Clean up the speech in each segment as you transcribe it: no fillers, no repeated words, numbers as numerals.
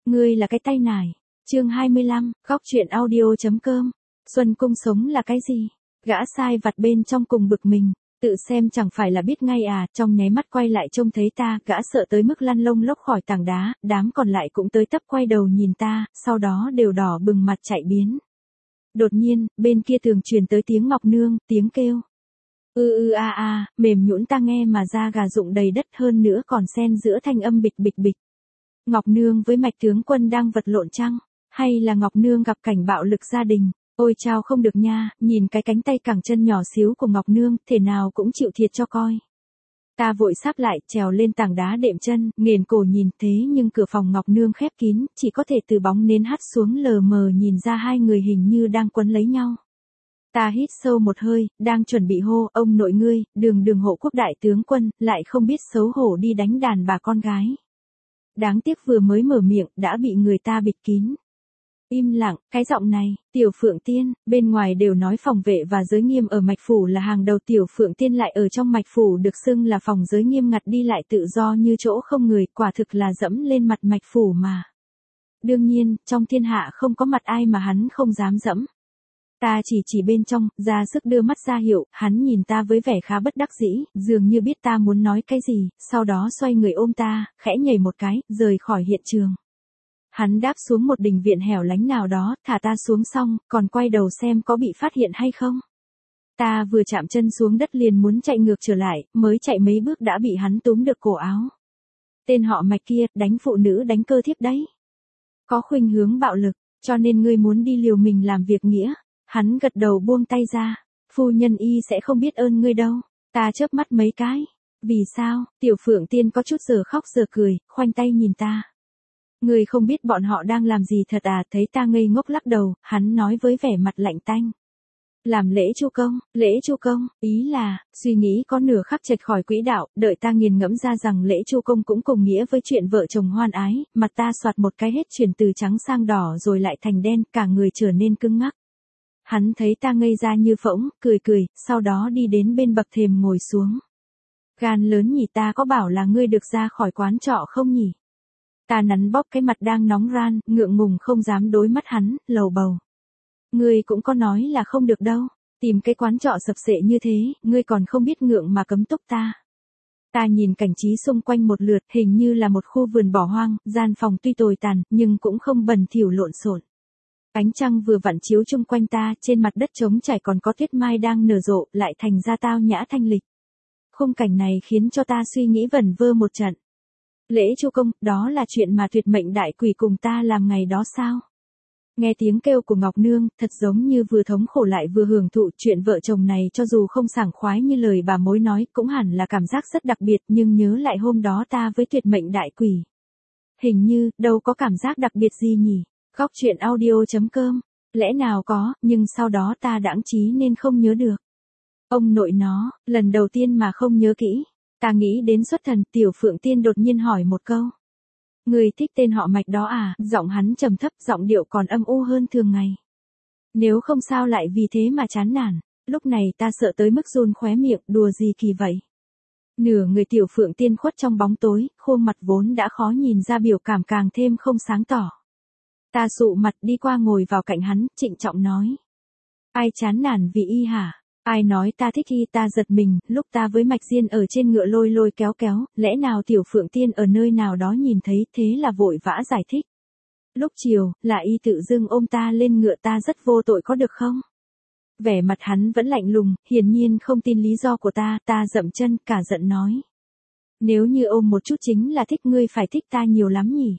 Ngươi là cái tay nải. Chương 25, góc truyện audio.com. Xuân cung sống là cái gì? Gã sai vặt bên trong cùng bực mình, tự xem chẳng phải là biết ngay à, trong nháy mắt quay lại trông thấy ta, gã sợ tới mức lăn lông lốc khỏi tảng đá, đám còn lại cũng tới tấp quay đầu nhìn ta, sau đó đều đỏ bừng mặt chạy biến. Đột nhiên, bên kia tường truyền tới tiếng Ngọc Nương, tiếng kêu. Mềm nhũn ta nghe mà da gà rụng đầy đất, hơn nữa còn xen giữa thanh âm bịch bịch bịch. Ngọc Nương với Mạch tướng quân đang vật lộn chăng? Hay là Ngọc Nương gặp cảnh bạo lực gia đình? Ôi chao không được nha, nhìn cái cánh tay cẳng chân nhỏ xíu của Ngọc Nương, thể nào cũng chịu thiệt cho coi. Ta vội sáp lại, trèo lên tảng đá đệm chân, nghền cổ nhìn, thế nhưng cửa phòng Ngọc Nương khép kín, chỉ có thể từ bóng nến hắt xuống lờ mờ nhìn ra hai người hình như đang quấn lấy nhau. Ta hít sâu một hơi, đang chuẩn bị hô, ông nội ngươi, đường hộ quốc đại tướng quân, lại không biết xấu hổ đi đánh đàn bà con gái. Đáng tiếc vừa mới mở miệng, đã bị người ta bịt kín. Im lặng, cái giọng này, Tiểu Phượng Tiên, bên ngoài đều nói phòng vệ và giới nghiêm ở Mạch Phủ là hàng đầu, Tiểu Phượng Tiên lại ở trong Mạch Phủ được xưng là phòng giới nghiêm ngặt, đi lại tự do như chỗ không người, quả thực là dẫm lên mặt Mạch Phủ mà. Đương nhiên, trong thiên hạ không có mặt ai mà hắn không dám dẫm. Ta chỉ bên trong, ra sức đưa mắt ra hiệu, hắn nhìn ta với vẻ khá bất đắc dĩ, dường như biết ta muốn nói cái gì, sau đó xoay người ôm ta, khẽ nhảy một cái, rời khỏi hiện trường. Hắn đáp xuống một đình viện hẻo lánh nào đó, thả ta xuống xong, còn quay đầu xem có bị phát hiện hay không. Ta vừa chạm chân xuống đất liền muốn chạy ngược trở lại, mới chạy mấy bước đã bị hắn túm được cổ áo. Tên họ Mạch kia, đánh phụ nữ đánh cơ thiếp đấy. Có khuynh hướng bạo lực, cho nên ngươi muốn đi liều mình làm việc nghĩa. Hắn gật đầu buông tay ra. Phu nhân y sẽ không biết ơn ngươi đâu. Ta chớp mắt mấy cái. Vì sao? Tiểu Phượng Tiên có chút giờ khóc giờ cười, khoanh tay nhìn ta. Ngươi không biết bọn họ đang làm gì thật à? Thấy ta ngây ngốc lắc đầu, hắn nói với vẻ mặt lạnh tanh. Làm lễ chu công, ý là, suy nghĩ có nửa khắc chệch khỏi quỹ đạo, đợi ta nghiền ngẫm ra rằng lễ chu công cũng cùng nghĩa với chuyện vợ chồng hoan ái, mặt ta xoạt một cái hết chuyển từ trắng sang đỏ rồi lại thành đen, cả người trở nên cứng ngắc. Hắn thấy ta ngây ra như phỗng, cười, sau đó đi đến bên bậc thềm ngồi xuống. Gan lớn nhỉ, ta có bảo là ngươi được ra khỏi quán trọ không nhỉ? Ta nắn bóp cái mặt đang nóng ran, ngượng ngùng không dám đối mắt hắn, lầu bầu. Ngươi cũng có nói là không được đâu, tìm cái quán trọ sập sệ như thế, ngươi còn không biết ngượng mà cấm túc ta. Ta nhìn cảnh trí xung quanh một lượt, hình như là một khu vườn bỏ hoang, gian phòng tuy tồi tàn, nhưng cũng không bẩn thỉu lộn xộn. Ánh trăng vừa vặn chiếu chung quanh ta, trên mặt đất trống trải còn có tuyết mai đang nở rộ, lại thành ra tao nhã thanh lịch. Khung cảnh này khiến cho ta suy nghĩ vẩn vơ một trận. Lễ chu công, đó là chuyện mà tuyệt mệnh đại quỷ cùng ta làm ngày đó sao? Nghe tiếng kêu của Ngọc Nương, thật giống như vừa thống khổ lại vừa hưởng thụ, chuyện vợ chồng này cho dù không sảng khoái như lời bà mối nói, cũng hẳn là cảm giác rất đặc biệt, nhưng nhớ lại hôm đó ta với tuyệt mệnh đại quỷ. Hình như, đâu có cảm giác đặc biệt gì nhỉ? Góc truyện audio.com. Lẽ nào có, nhưng sau đó ta đãng trí nên không nhớ được. Ông nội nó, lần đầu tiên mà không nhớ kỹ. Ta nghĩ đến xuất thần, Tiểu Phượng Tiên đột nhiên hỏi một câu. Người thích tên họ Mạch đó à? Giọng hắn trầm thấp, giọng điệu còn âm u hơn thường ngày. Nếu không sao lại vì thế mà chán nản. Lúc này ta sợ tới mức run khóe miệng, đùa gì kỳ vậy? Nửa người Tiểu Phượng Tiên khuất trong bóng tối, khuôn mặt vốn đã khó nhìn ra biểu cảm càng thêm không sáng tỏ. Ta sụ mặt đi qua ngồi vào cạnh hắn, trịnh trọng nói. Ai chán nản vì y hả? Ai nói ta thích y? Ta giật mình, lúc ta với Mạch Diên ở trên ngựa lôi kéo, lẽ nào Tiểu Phượng Tiên ở nơi nào đó nhìn thấy, thế là vội vã giải thích. Lúc chiều, là y tự dưng ôm ta lên ngựa, ta rất vô tội có được không? Vẻ mặt hắn vẫn lạnh lùng, hiển nhiên không tin lý do của ta dậm chân, cả giận nói. Nếu như ôm một chút chính là thích, ngươi phải thích ta nhiều lắm nhỉ?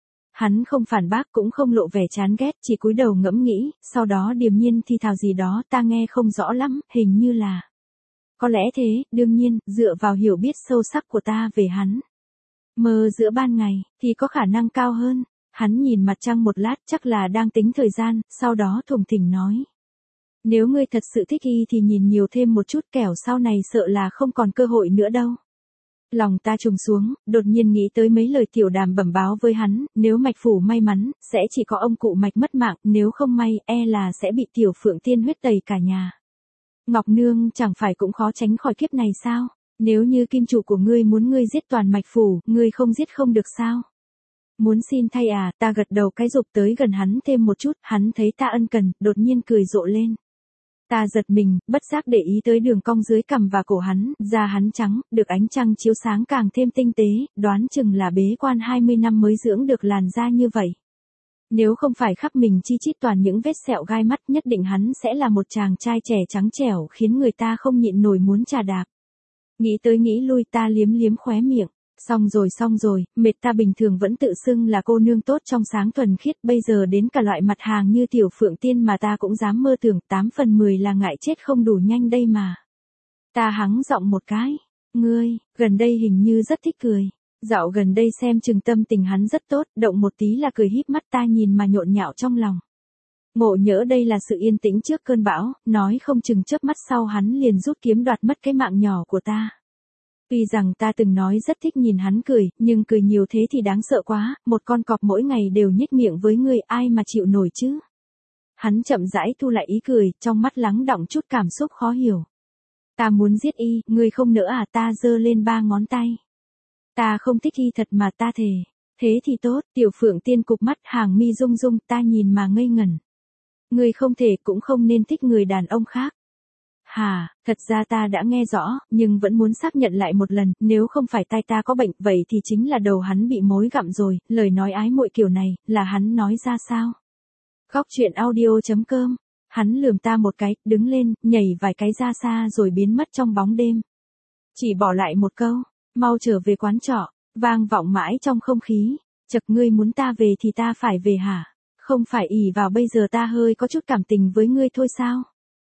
Hắn không phản bác cũng không lộ vẻ chán ghét, chỉ cúi đầu ngẫm nghĩ, sau đó điềm nhiên thì thào gì đó, ta nghe không rõ lắm, hình như là. Có lẽ thế, đương nhiên, dựa vào hiểu biết sâu sắc của ta về hắn. Mơ giữa ban ngày, thì có khả năng cao hơn. Hắn nhìn mặt trăng một lát, chắc là đang tính thời gian, sau đó thùng thỉnh nói. Nếu ngươi thật sự thích y thì nhìn nhiều thêm một chút, kẻo sau này sợ là không còn cơ hội nữa đâu. Lòng ta trùng xuống, đột nhiên nghĩ tới mấy lời Tiểu Đàm bẩm báo với hắn, nếu Mạch Phủ may mắn, sẽ chỉ có ông cụ Mạch mất mạng, nếu không may, là sẽ bị Tiểu Phượng Tiên huyết tẩy cả nhà. Ngọc Nương chẳng phải cũng khó tránh khỏi kiếp này sao? Nếu như kim chủ của ngươi muốn ngươi giết toàn Mạch Phủ, ngươi không giết không được sao? Muốn xin thay à, ta gật đầu cái dục tới gần hắn thêm một chút, hắn thấy ta ân cần, đột nhiên cười rộ lên. Ta giật mình, bất giác để ý tới đường cong dưới cằm và cổ hắn, da hắn trắng, được ánh trăng chiếu sáng càng thêm tinh tế, đoán chừng là bế quan 20 năm mới dưỡng được làn da như vậy. Nếu không phải khắp mình chi chít toàn những vết sẹo gai mắt, nhất định hắn sẽ là một chàng trai trẻ trắng trẻo khiến người ta không nhịn nổi muốn chà đạp. Nghĩ tới nghĩ lui, ta liếm liếm khóe miệng. Xong rồi, mệt. Ta bình thường vẫn tự xưng là cô nương tốt trong sáng thuần khiết, bây giờ đến cả loại mặt hàng như tiểu phượng tiên mà ta cũng dám mơ tưởng, 8 phần 10 là ngại chết không đủ nhanh đây mà. Ta hắng giọng một cái. Ngươi, gần đây hình như rất thích cười. Dạo gần đây xem chừng tâm tình hắn rất tốt, động một tí là cười híp mắt, ta nhìn mà nhộn nhạo trong lòng. Ngộ nhỡ đây là sự yên tĩnh trước cơn bão, nói không chừng chớp mắt sau hắn liền rút kiếm đoạt mất cái mạng nhỏ của ta. Tuy rằng ta từng nói rất thích nhìn hắn cười, nhưng cười nhiều thế thì đáng sợ quá, một con cọp mỗi ngày đều nhếch miệng với ngươi, ai mà chịu nổi chứ. Hắn chậm rãi thu lại ý cười, trong mắt lắng đọng chút cảm xúc khó hiểu. Ta muốn giết y, ngươi không nỡ à? Ta giơ lên 3 ngón tay. Ta không thích y thật mà, ta thề. Thế thì tốt. Tiểu phượng tiên cụp mắt, hàng mi rung rung, ta nhìn mà ngây ngẩn. Ngươi không thể cũng không nên thích người đàn ông khác. Hà, thật ra ta đã nghe rõ, nhưng vẫn muốn xác nhận lại một lần, nếu không phải tai ta có bệnh, vậy thì chính là đầu hắn bị mối gặm rồi, lời nói ái muội kiểu này, là hắn nói ra sao? Góc truyện audio.com. Hắn lườm ta một cái, đứng lên, nhảy vài cái ra xa rồi biến mất trong bóng đêm. Chỉ bỏ lại một câu, mau trở về quán trọ, vang vọng mãi trong không khí. Chật, ngươi muốn ta về thì ta phải về hả? Không phải ỷ vào bây giờ ta hơi có chút cảm tình với ngươi thôi sao?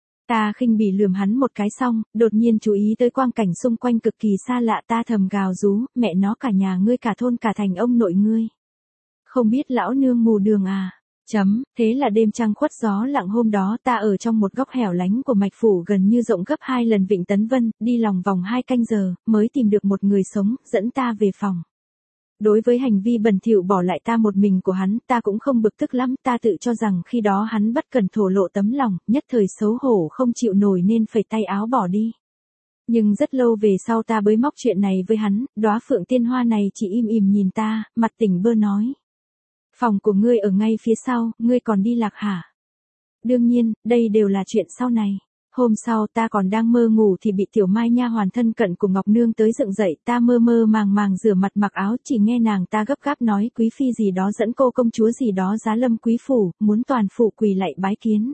Ta khinh bỉ lườm hắn một cái xong, đột nhiên chú ý tới quang cảnh xung quanh cực kỳ xa lạ, ta thầm gào rú, mẹ nó, cả nhà ngươi cả thôn cả thành ông nội ngươi. Không biết lão nương mù đường à? Thế là đêm trăng khuất gió lặng hôm đó ta ở trong một góc hẻo lánh của mạch phủ gần như rộng gấp 2 lần Vịnh Tấn Vân, đi lòng vòng 2 canh giờ, mới tìm được một người sống, dẫn ta về phòng. Đối với hành vi bẩn thỉu bỏ lại ta một mình của hắn, ta cũng không bực tức lắm, ta tự cho rằng khi đó hắn bất cần thổ lộ tấm lòng, nhất thời xấu hổ không chịu nổi nên phẩy tay áo bỏ đi. Nhưng rất lâu về sau ta bới móc chuyện này với hắn, đóa phượng tiên hoa này chỉ im ỉm nhìn ta, mặt tỉnh bơ nói. Phòng của ngươi ở ngay phía sau, ngươi còn đi lạc hả? Đương nhiên, đây đều là chuyện sau này. Hôm sau ta còn đang mơ ngủ thì bị tiểu mai nha hoàn thân cận của Ngọc Nương tới dựng dậy, ta mơ mơ màng màng rửa mặt mặc áo, chỉ nghe nàng ta gấp gáp nói quý phi gì đó dẫn cô công chúa gì đó giá lâm quý phủ, muốn toàn phủ quỳ lạy bái kiến.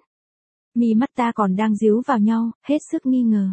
Mi mắt ta còn đang díu vào nhau, hết sức nghi ngờ.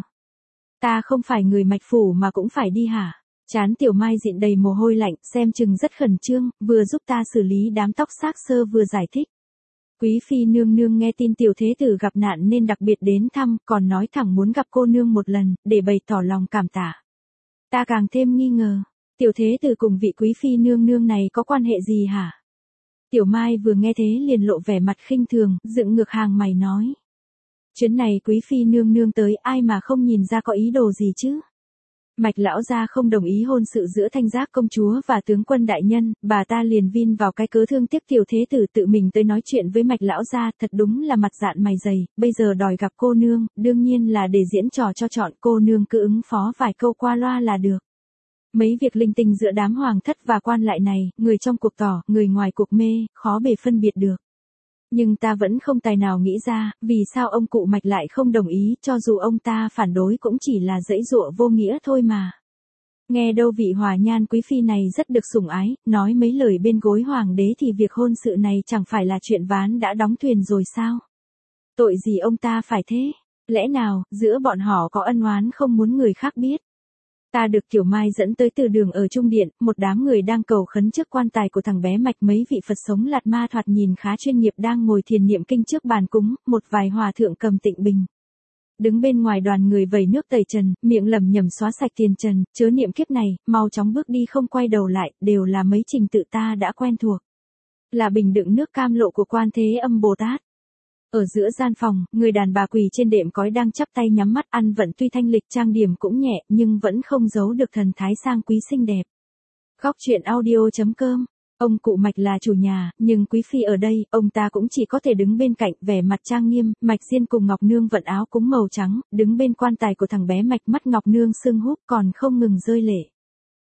Ta không phải người mạch phủ mà cũng phải đi hả? Trán tiểu mai dịn đầy mồ hôi lạnh, xem chừng rất khẩn trương, vừa giúp ta xử lý đám tóc xác xơ vừa giải thích. Quý phi nương nương nghe tin tiểu thế tử gặp nạn nên đặc biệt đến thăm, còn nói thẳng muốn gặp cô nương một lần, để bày tỏ lòng cảm tạ. Ta càng thêm nghi ngờ, tiểu thế tử cùng vị quý phi nương nương này có quan hệ gì hả? Tiểu mai vừa nghe thế liền lộ vẻ mặt khinh thường, dựng ngược hàng mày nói. Chuyến này quý phi nương nương tới, ai mà không nhìn ra có ý đồ gì chứ? Mạch lão gia không đồng ý hôn sự giữa Thanh Giác công chúa và tướng quân đại nhân, bà ta liền vin vào cái cớ thương tiếc tiểu thế tử tự mình tới nói chuyện với Mạch lão gia, thật đúng là mặt dạn mày dày, bây giờ đòi gặp cô nương, đương nhiên là để diễn trò cho chọn, cô nương cứ ứng phó vài câu qua loa là được. Mấy việc linh tinh giữa đám hoàng thất và quan lại này, người trong cuộc tỏ, người ngoài cuộc mê, khó bề phân biệt được. Nhưng ta vẫn không tài nào nghĩ ra, vì sao ông cụ Mạch lại không đồng ý, cho dù ông ta phản đối cũng chỉ là giãy giụa vô nghĩa thôi mà. Nghe đâu vị hòa nhan quý phi này rất được sủng ái, nói mấy lời bên gối hoàng đế thì việc hôn sự này chẳng phải là chuyện ván đã đóng thuyền rồi sao? Tội gì ông ta phải thế? Lẽ nào, giữa bọn họ có ân oán không muốn người khác biết? Ta được Tiểu Mai dẫn tới từ đường ở Trung Điện, một đám người đang cầu khấn trước quan tài của thằng bé Mạch, mấy vị Phật sống lạt ma thoạt nhìn khá chuyên nghiệp đang ngồi thiền niệm kinh trước bàn cúng, một vài hòa thượng cầm tịnh bình. Đứng bên ngoài đoàn người vẩy nước tẩy trần, miệng lẩm nhẩm xóa sạch tiền trần, chớ niệm kiếp này, mau chóng bước đi không quay đầu lại, đều là mấy trình tự ta đã quen thuộc. Là bình đựng nước cam lộ của Quan Thế Âm Bồ Tát. Ở giữa gian phòng, người đàn bà quỳ trên đệm cói đang chắp tay nhắm mắt ăn vận, tuy thanh lịch trang điểm cũng nhẹ, nhưng vẫn không giấu được thần thái sang quý xinh đẹp. Góc truyện audio.com. Ông cụ Mạch là chủ nhà, nhưng quý phi ở đây, ông ta cũng chỉ có thể đứng bên cạnh, vẻ mặt trang nghiêm. Mạch Diên cùng Ngọc Nương vận áo cúng màu trắng, đứng bên quan tài của thằng bé Mạch, mắt Ngọc Nương sưng húp còn không ngừng rơi lệ.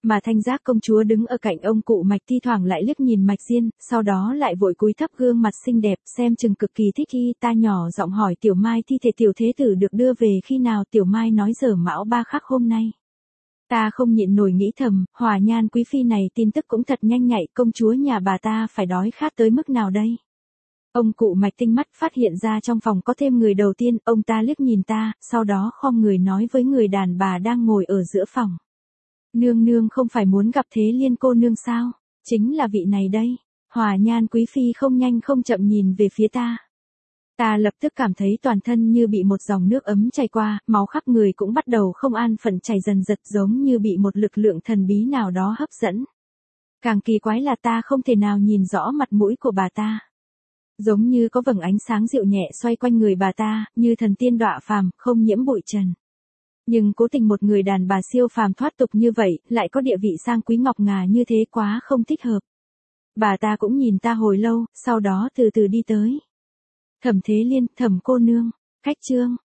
Mà Thanh Giác công chúa đứng ở cạnh ông cụ Mạch thi thoảng lại liếc nhìn Mạch Diên, sau đó lại vội cúi thấp gương mặt xinh đẹp, xem chừng cực kỳ thích y. Ta nhỏ giọng hỏi Tiểu Mai thi thể tiểu thế tử được đưa về khi nào. Tiểu Mai nói giờ Mão Ba khắc hôm nay. Ta không nhịn nổi nghĩ thầm, Hòa Nhan quý phi này tin tức cũng thật nhanh nhạy, công chúa nhà bà ta phải đói khát tới mức nào đây. Ông cụ Mạch tinh mắt phát hiện ra trong phòng có thêm người đầu tiên, ông ta liếc nhìn ta, sau đó khom người nói với người đàn bà đang ngồi ở giữa phòng. Nương nương không phải muốn gặp Thế Liên cô nương sao? Chính là vị này đây. Hòa Nhan quý phi không nhanh không chậm nhìn về phía ta. Ta lập tức cảm thấy toàn thân như bị một dòng nước ấm chảy qua, máu khắp người cũng bắt đầu không an phận chảy dần dật giống như bị một lực lượng thần bí nào đó hấp dẫn. Càng kỳ quái là ta không thể nào nhìn rõ mặt mũi của bà ta. Giống như có vầng ánh sáng dịu nhẹ xoay quanh người bà ta, như thần tiên đọa phàm, không nhiễm bụi trần. Nhưng cố tình một người đàn bà siêu phàm thoát tục như vậy, lại có địa vị sang quý ngọc ngà như thế quá không thích hợp. Bà ta cũng nhìn ta hồi lâu, sau đó từ từ đi tới. Thẩm Thế Liên, Thẩm cô nương, khách trương,